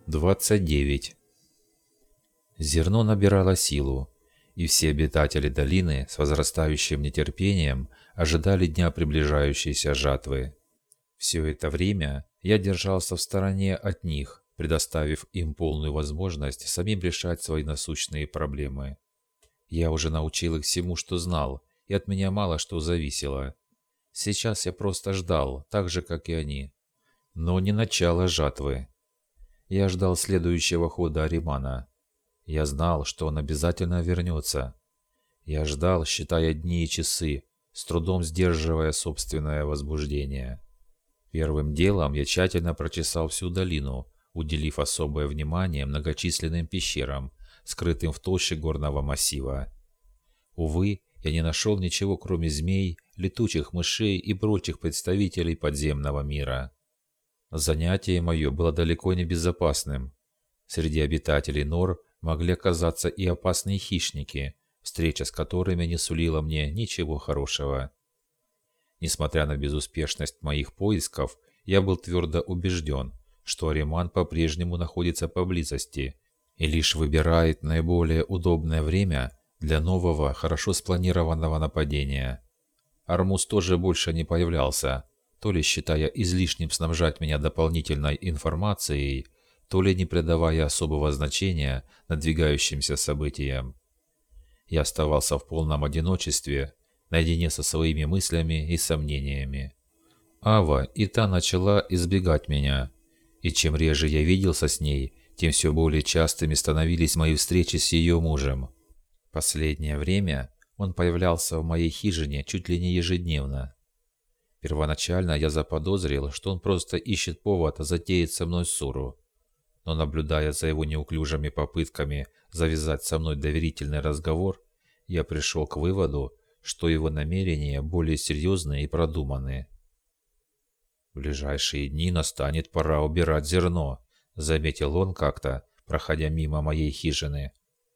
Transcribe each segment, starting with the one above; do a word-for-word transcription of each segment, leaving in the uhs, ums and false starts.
двадцать девять. Зерно набирало силу, и все обитатели долины с возрастающим нетерпением ожидали дня приближающейся жатвы. Все это время я держался в стороне от них, предоставив им полную возможность самим решать свои насущные проблемы. Я уже научил их всему, что знал, и от меня мало что зависело. Сейчас я просто ждал, так же, как и они. Но не начала жатвы. Я ждал следующего хода Аримана. Я знал, что он обязательно вернется. Я ждал, считая дни и часы, с трудом сдерживая собственное возбуждение. Первым делом я тщательно прочесал всю долину, уделив особое внимание многочисленным пещерам, скрытым в толще горного массива. Увы, я не нашел ничего, кроме змей, летучих мышей и прочих представителей подземного мира. Занятие мое было далеко не безопасным. Среди обитателей нор могли оказаться и опасные хищники, встреча с которыми не сулила мне ничего хорошего. Несмотря на безуспешность моих поисков, я был твердо убежден, что Ариман по-прежнему находится поблизости и лишь выбирает наиболее удобное время для нового, хорошо спланированного нападения. Армуз тоже больше не появлялся, то ли считая излишним снабжать меня дополнительной информацией, то ли не придавая особого значения надвигающимся событиям. Я оставался в полном одиночестве, наедине со своими мыслями и сомнениями. Ава и та начала избегать меня, и чем реже я виделся с ней, тем все более частыми становились мои встречи с ее мужем. Последнее время он появлялся в моей хижине чуть ли не ежедневно. Первоначально я заподозрил, что он просто ищет повод затеять со мной ссору, но наблюдая за его неуклюжими попытками завязать со мной доверительный разговор, я пришел к выводу, что его намерения более серьезные и продуманные. «В ближайшие дни настанет пора убирать зерно», — заметил он как-то, проходя мимо моей хижины.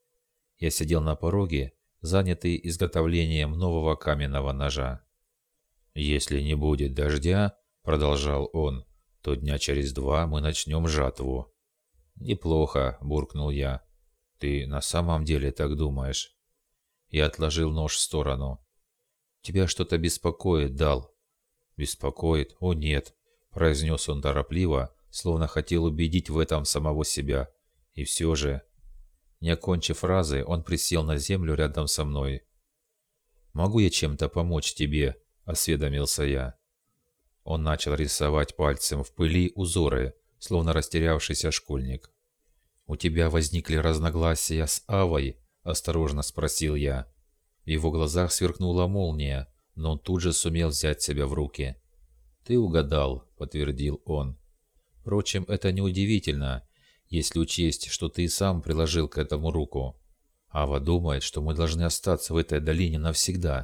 Я сидел на пороге, занятый изготовлением нового каменного ножа. «Если не будет дождя, — продолжал он, — то дня через два мы начнем жатву». «Неплохо», — буркнул я. «Ты на самом деле так думаешь?» Я отложил нож в сторону. «Тебя что-то беспокоит, Дал?» «Беспокоит? О, нет», — произнес он торопливо, словно хотел убедить в этом самого себя. И все же... Не окончив фразы, он присел на землю рядом со мной. «Могу я чем-то помочь тебе?» — осведомился я. Он начал рисовать пальцем в пыли узоры, словно растерявшийся школьник. «У тебя возникли разногласия с Авой?» — осторожно спросил я. В его глазах сверкнула молния, но он тут же сумел взять себя в руки. «Ты угадал», — подтвердил он. «Впрочем, это неудивительно, если учесть, что ты сам приложил к этому руку. Ава думает, что мы должны остаться в этой долине навсегда».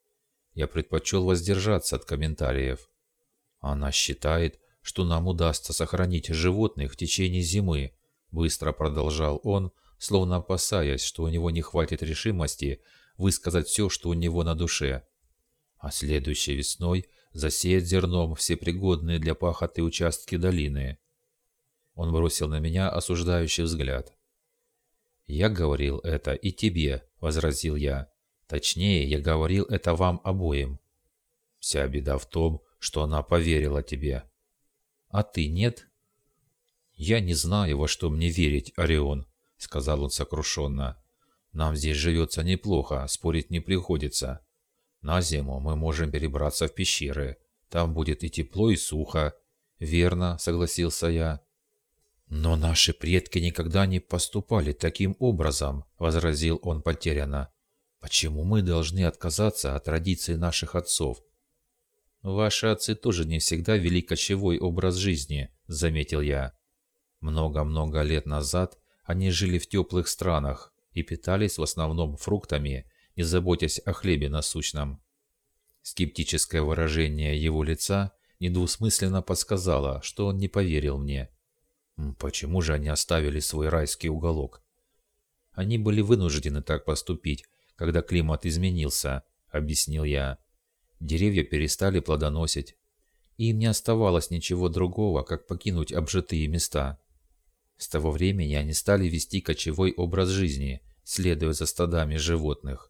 Я предпочел воздержаться от комментариев. «Она считает, что нам удастся сохранить животных в течение зимы», — быстро продолжал он, словно опасаясь, что у него не хватит решимости высказать все, что у него на душе. «А следующей весной засеять зерном все пригодные для пахоты участки долины». Он бросил на меня осуждающий взгляд. «Я говорил это и тебе», — возразил я. «Точнее, я говорил это вам обоим. Вся беда в том, что она поверила тебе». «А ты нет?» «Я не знаю, во что мне верить, Орион», — сказал он сокрушенно. «Нам здесь живется неплохо, спорить не приходится. На зиму мы можем перебраться в пещеры. Там будет и тепло, и сухо». «Верно», — согласился я. «Но наши предки никогда не поступали таким образом», — возразил он потерянно. «Почему мы должны отказаться от традиций наших отцов?» «Ваши отцы тоже не всегда вели кочевой образ жизни», — заметил я. «Много-много лет назад они жили в теплых странах и питались в основном фруктами, не заботясь о хлебе насущном». Скептическое выражение его лица недвусмысленно подсказало, что он не поверил мне. Почему же они оставили свой райский уголок? Они были вынуждены так поступить, когда климат изменился, объяснил я. Деревья перестали плодоносить, и им не оставалось ничего другого, как покинуть обжитые места. С того времени они стали вести кочевой образ жизни, следуя за стадами животных.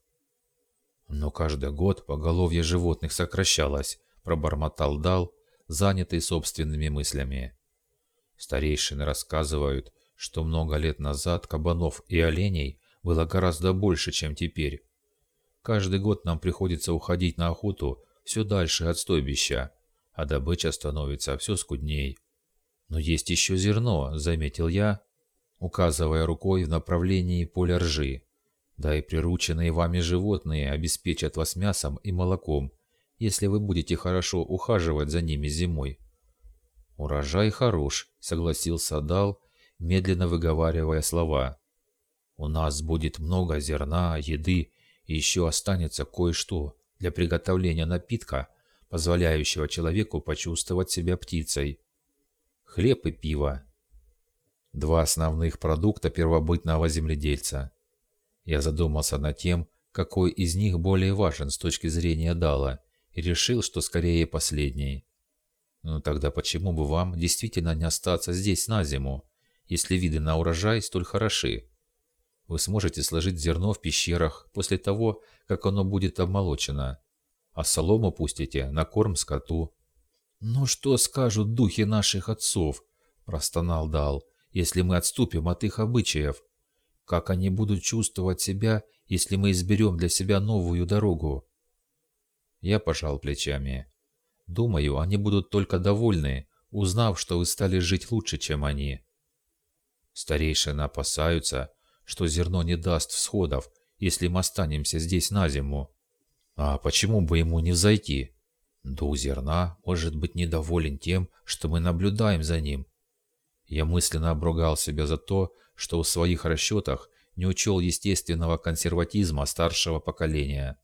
Но каждый год поголовье животных сокращалось, пробормотал Дал, занятый собственными мыслями. Старейшины рассказывают, что много лет назад кабанов и оленей было гораздо больше, чем теперь. Каждый год нам приходится уходить на охоту все дальше от стойбища, а добыча становится все скудней. Но есть еще зерно, заметил я, указывая рукой в направлении поля ржи. Да и прирученные вами животные обеспечат вас мясом и молоком, если вы будете хорошо ухаживать за ними зимой. «Урожай хорош», — согласился Дал, медленно выговаривая слова. «У нас будет много зерна, еды, и еще останется кое-что для приготовления напитка, позволяющего человеку почувствовать себя птицей. Хлеб и пиво. Два основных продукта первобытного земледельца. Я задумался над тем, какой из них более важен с точки зрения Дала, и решил, что скорее последний. Ну тогда почему бы вам действительно не остаться здесь на зиму, если виды на урожай столь хороши? Вы сможете сложить зерно в пещерах после того, как оно будет обмолочено, а солому пустите на корм скоту». «Ну что скажут духи наших отцов?» – простонал Дал, – «если мы отступим от их обычаев? Как они будут чувствовать себя, если мы изберем для себя новую дорогу?» Я пожал плечами. «Думаю, они будут только довольны, узнав, что вы стали жить лучше, чем они. Старейшины опасаются, что зерно не даст всходов, если мы останемся здесь на зиму. А почему бы ему не взойти? Дух зерна может быть недоволен тем, что мы наблюдаем за ним». Я мысленно обругал себя за то, что в своих расчетах не учел естественного консерватизма старшего поколения.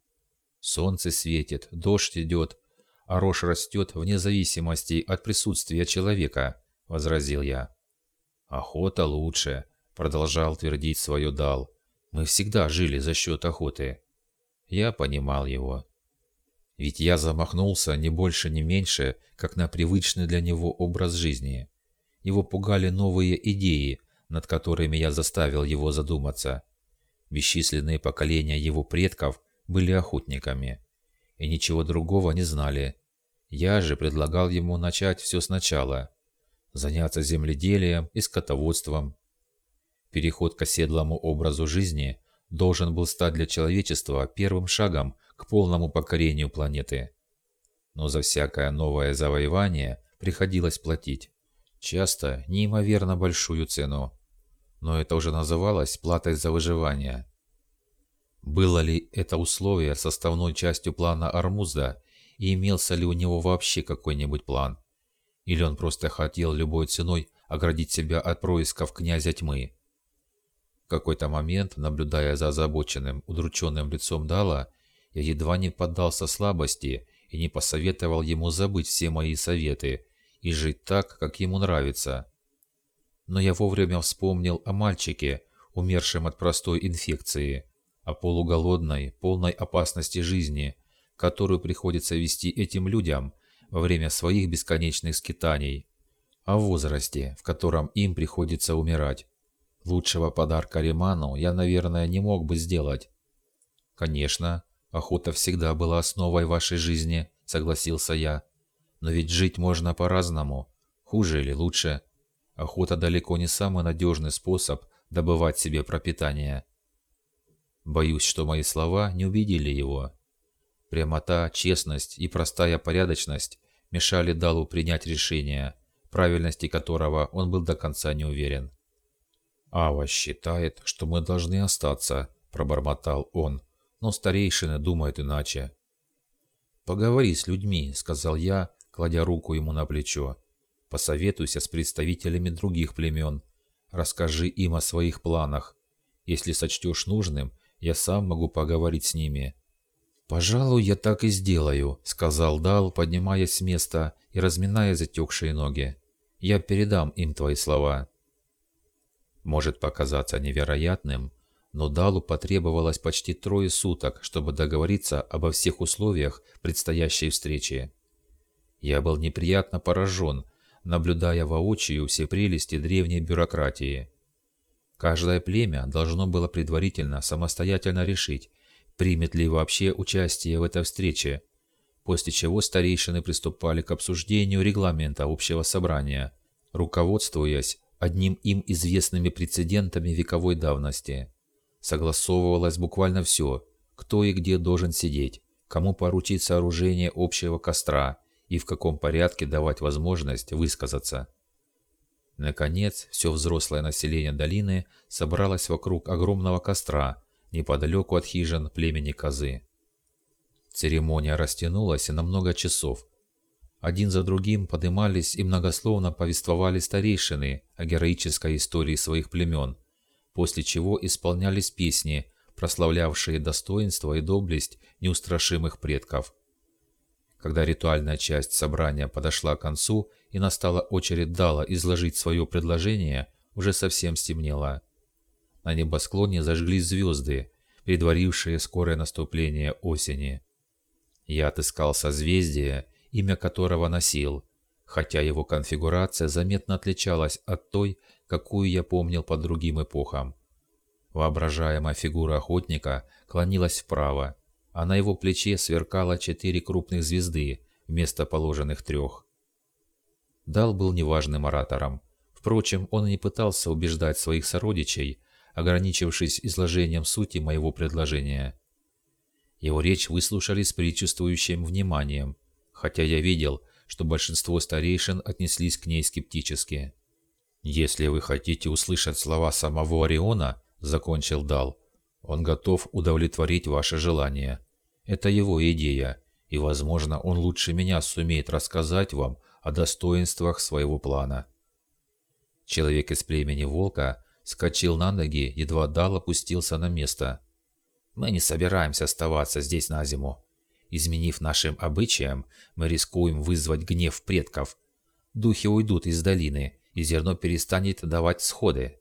Солнце светит, дождь идет, а рожь растет вне зависимости от присутствия человека, — возразил я. «Охота лучше», — продолжал твердить свое Дал. «Мы всегда жили за счет охоты». Я понимал его. Ведь я замахнулся не больше, не меньше, как на привычный для него образ жизни. Его пугали новые идеи, над которыми я заставил его задуматься. Бесчисленные поколения его предков были охотниками и ничего другого не знали. Я же предлагал ему начать все сначала, заняться земледелием и скотоводством. Переход к оседлому образу жизни должен был стать для человечества первым шагом к полному покорению планеты. Но за всякое новое завоевание приходилось платить. Часто неимоверно большую цену. Но это уже называлось платой за выживание. Было ли это условие составной частью плана Ормузда, и имелся ли у него вообще какой-нибудь план? Или он просто хотел любой ценой оградить себя от происков князя тьмы? В какой-то момент, наблюдая за озабоченным, удрученным лицом Дала, я едва не поддался слабости и не посоветовал ему забыть все мои советы и жить так, как ему нравится. Но я вовремя вспомнил о мальчике, умершем от простой инфекции, о полуголодной, полной опасности жизни, которую приходится вести этим людям во время своих бесконечных скитаний, о возрасте, в котором им приходится умирать. Лучшего подарка Риману я, наверное, не мог бы сделать. «Конечно, охота всегда была основой вашей жизни», — согласился я. «Но ведь жить можно по-разному, хуже или лучше. Охота далеко не самый надежный способ добывать себе пропитание». Боюсь, что мои слова не убедили его. Прямота, честность и простая порядочность мешали Далу принять решение, в правильности которого он был до конца не уверен. «Ава считает, что мы должны остаться», — пробормотал он, — «но старейшины думают иначе». «Поговори с людьми», — сказал я, кладя руку ему на плечо. «Посоветуйся с представителями других племен. Расскажи им о своих планах. Если сочтешь нужным, я сам могу поговорить с ними». «Пожалуй, я так и сделаю», — сказал Дал, поднимаясь с места и разминая затекшие ноги. «Я передам им твои слова». Может показаться невероятным, но Далу потребовалось почти трое суток, чтобы договориться обо всех условиях предстоящей встречи. Я был неприятно поражен, наблюдая воочию все прелести древней бюрократии. Каждое племя должно было предварительно самостоятельно решить, примет ли вообще участие в этой встрече, после чего старейшины приступали к обсуждению регламента общего собрания, руководствуясь одним им известными прецедентами вековой давности. Согласовывалось буквально все, кто и где должен сидеть, кому поручить сооружение общего костра и в каком порядке давать возможность высказаться. Наконец, все взрослое население долины собралось вокруг огромного костра неподалеку от хижин племени Козы. Церемония растянулась на много часов. Один за другим подымались и многословно повествовали старейшины о героической истории своих племен, после чего исполнялись песни, прославлявшие достоинство и доблесть неустрашимых предков. Когда ритуальная часть собрания подошла к концу и настала очередь Дала изложить свое предложение, уже совсем стемнело. На небосклоне зажглись звезды, предварившие скорое наступление осени. Я отыскал созвездие, имя которого носил, хотя его конфигурация заметно отличалась от той, какую я помнил по другим эпохам. Воображаемая фигура охотника клонилась вправо, а на его плече сверкало четыре крупных звезды вместо положенных трех. Дал был неважным оратором. Впрочем, он и не пытался убеждать своих сородичей, ограничившись изложением сути моего предложения. Его речь выслушали с предчувствующим вниманием, хотя я видел, что большинство старейшин отнеслись к ней скептически. «Если вы хотите услышать слова самого Ориона, — закончил Дал, — он готов удовлетворить ваше желание. Это его идея, и, возможно, он лучше меня сумеет рассказать вам о достоинствах своего плана». Человек из племени Волка вскочил на ноги, едва Дал опустился на место. «Мы не собираемся оставаться здесь на зиму. Изменив нашим обычаям, мы рискуем вызвать гнев предков. Духи уйдут из долины, и зерно перестанет давать всходы».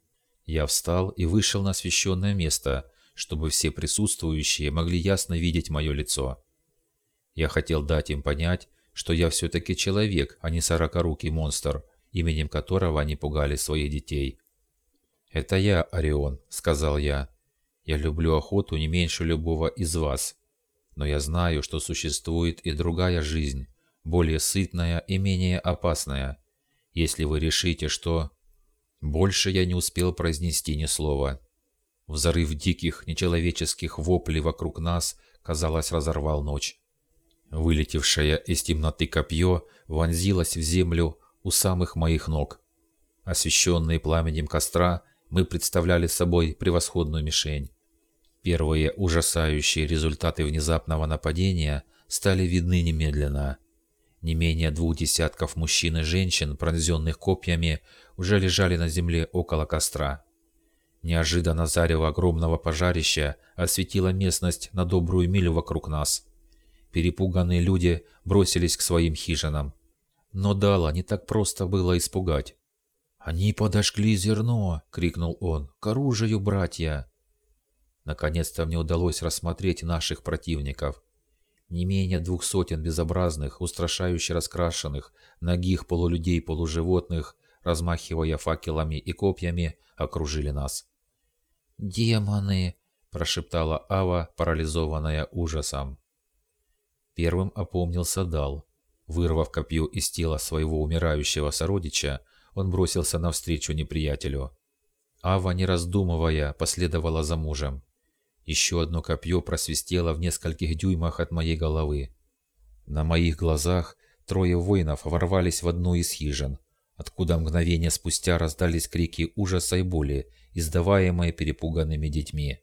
Я встал и вышел на освещенное место, чтобы все присутствующие могли ясно видеть мое лицо. Я хотел дать им понять, что я все-таки человек, а не сорокорукий монстр, именем которого они пугали своих детей. «Это я, Орион», — сказал я. «Я люблю охоту не меньше любого из вас. Но я знаю, что существует и другая жизнь, более сытная и менее опасная. Если вы решите, что...» Больше я не успел произнести ни слова. Взрыв диких, нечеловеческих воплей вокруг нас, казалось, разорвал ночь. Вылетевшее из темноты копье вонзилось в землю у самых моих ног. Освещенные пламенем костра, мы представляли собой превосходную мишень. Первые ужасающие результаты внезапного нападения стали видны немедленно. Не менее двух десятков мужчин и женщин, пронзенных копьями, уже лежали на земле около костра. Неожиданно зарево огромного пожарища осветило местность на добрую милю вокруг нас. Перепуганные люди бросились к своим хижинам. Но Дала не так просто было испугать. «Они подожгли зерно!» — крикнул он. «К оружию, братья!» Наконец-то мне удалось рассмотреть наших противников. Не менее двух сотен безобразных, устрашающе раскрашенных, нагих полулюдей-полуживотных, размахивая факелами и копьями, окружили нас. «Демоны!» – прошептала Ава, парализованная ужасом. Первым опомнился Дал. Вырвав копье из тела своего умирающего сородича, он бросился навстречу неприятелю. Ава, не раздумывая, последовала за мужем. Еще одно копье просвистело в нескольких дюймах от моей головы. На моих глазах трое воинов ворвались в одну из хижин, откуда мгновение спустя раздались крики ужаса и боли, издаваемые перепуганными детьми.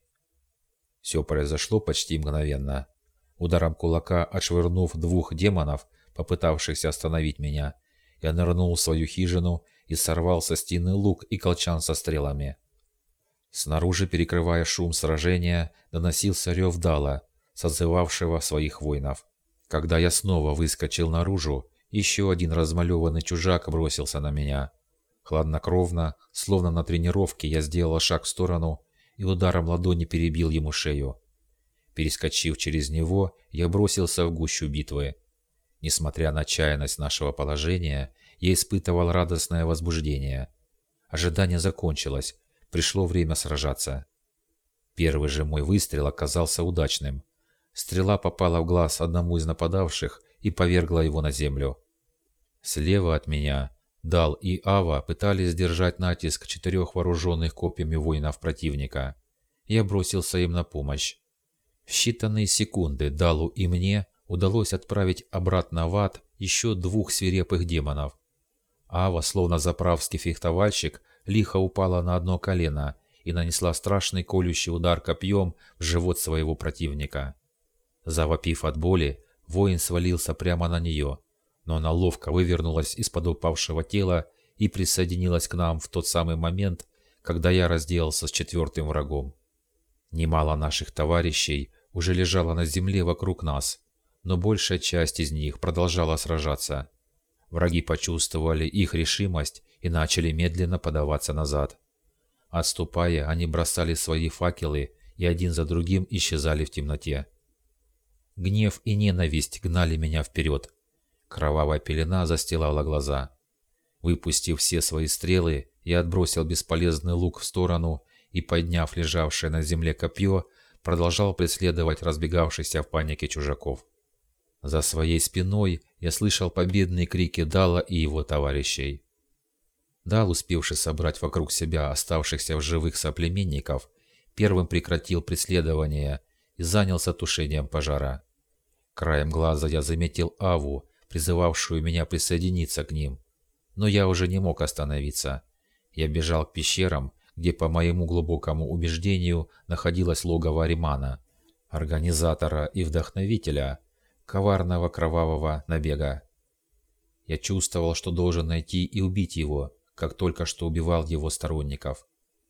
Все произошло почти мгновенно. Ударом кулака отшвырнув двух демонов, попытавшихся остановить меня, я нырнул в свою хижину и сорвал со стены лук и колчан со стрелами. Снаружи, перекрывая шум сражения, доносился рев Дала, созывавшего своих воинов. Когда я снова выскочил наружу, еще один размалеванный чужак бросился на меня. Хладнокровно, словно на тренировке, я сделал шаг в сторону и ударом ладони перебил ему шею. Перескочив через него, я бросился в гущу битвы. Несмотря на отчаянность нашего положения, я испытывал радостное возбуждение. Ожидание закончилось, пришло время сражаться. Первый же мой выстрел оказался удачным. Стрела попала в глаз одному из нападавших и повергла его на землю. Слева от меня Дал и Ава пытались сдержать натиск четырех вооруженных копьями воинов противника. Я бросился им на помощь. В считанные секунды Далу и мне удалось отправить обратно в ад еще двух свирепых демонов. Ава, словно заправский фехтовальщик, лихо упала на одно колено и нанесла страшный колющий удар копьем в живот своего противника. Завопив от боли, воин свалился прямо на нее, но она ловко вывернулась из-под упавшего тела и присоединилась к нам в тот самый момент, когда я разделался с четвертым врагом. Немало наших товарищей уже лежало на земле вокруг нас, но большая часть из них продолжала сражаться. Враги почувствовали их решимость и начали медленно подаваться назад. Отступая, они бросали свои факелы и один за другим исчезали в темноте. Гнев и ненависть гнали меня вперед. Кровавая пелена застилала глаза. Выпустив все свои стрелы, я отбросил бесполезный лук в сторону и, подняв лежавшее на земле копье, продолжал преследовать разбегавшихся в панике чужаков. За своей спиной я слышал победные крики Дала и его товарищей. Дал, успевший собрать вокруг себя оставшихся в живых соплеменников, первым прекратил преследование и занялся тушением пожара. Краем глаза я заметил Аву, призывавшую меня присоединиться к ним, но я уже не мог остановиться. Я бежал к пещерам, где, по моему глубокому убеждению, находилось логово Аримана, организатора и вдохновителя коварного кровавого набега. Я чувствовал, что должен найти и убить его, как только что убивал его сторонников.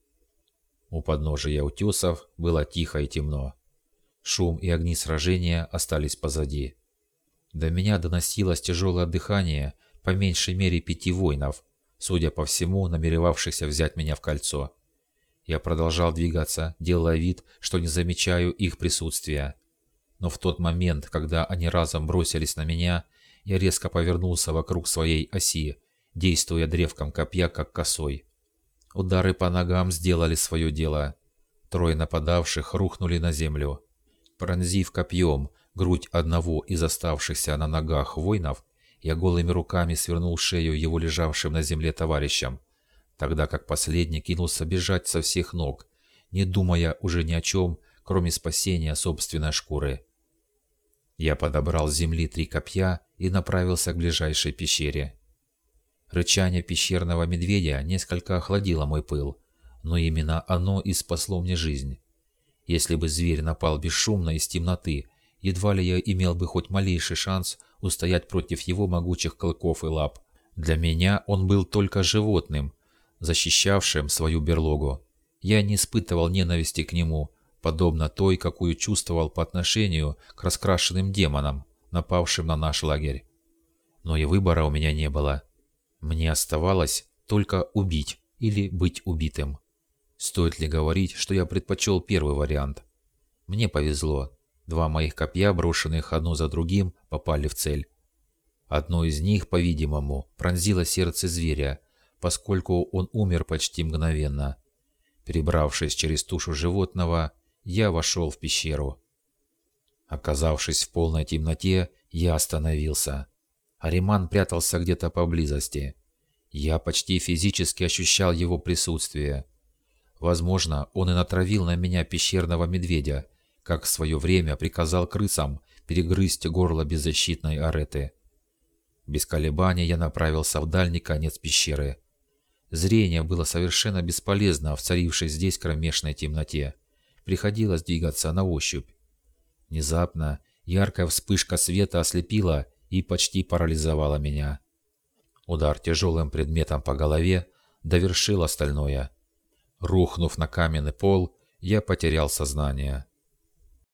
У подножия утесов было тихо и темно. Шум и огни сражения остались позади. До меня доносилось тяжелое дыхание по меньшей мере пяти воинов, судя по всему, намеревавшихся взять меня в кольцо. Я продолжал двигаться, делая вид, что не замечаю их присутствия. Но в тот момент, когда они разом бросились на меня, я резко повернулся вокруг своей оси, действуя древком копья как косой. Удары по ногам сделали свое дело. Трое нападавших рухнули на землю. Пронзив копьем грудь одного из оставшихся на ногах воинов, я голыми руками свернул шею его лежавшим на земле товарищам, тогда как последний кинулся бежать со всех ног, не думая уже ни о чем, кроме спасения собственной шкуры. Я подобрал с земли три копья и направился к ближайшей пещере. Рычание пещерного медведя несколько охладило мой пыл, но именно оно и спасло мне жизнь. Если бы зверь напал бесшумно из темноты, едва ли я имел бы хоть малейший шанс устоять против его могучих клыков и лап. Для меня он был только животным, защищавшим свою берлогу. Я не испытывал ненависти к нему, подобно той, какую чувствовал по отношению к раскрашенным демонам, напавшим на наш лагерь. Но и выбора у меня не было. Мне оставалось только убить или быть убитым. Стоит ли говорить, что я предпочел первый вариант? Мне повезло. Два моих копья, брошенных одно за другим, попали в цель. Одно из них, по-видимому, пронзило сердце зверя, поскольку он умер почти мгновенно. Перебравшись через тушу животного, я вошел в пещеру. Оказавшись в полной темноте, я остановился. Ариман прятался где-то поблизости. Я почти физически ощущал его присутствие. Возможно, он и натравил на меня пещерного медведя, как в свое время приказал крысам перегрызть горло беззащитной Ареты. Без колебаний я направился в дальний конец пещеры. Зрение было совершенно бесполезно в царившей здесь кромешной темноте. Приходилось двигаться на ощупь. Внезапно яркая вспышка света ослепила и почти парализовала меня. Удар тяжелым предметом по голове довершил остальное. Рухнув на каменный пол, я потерял сознание.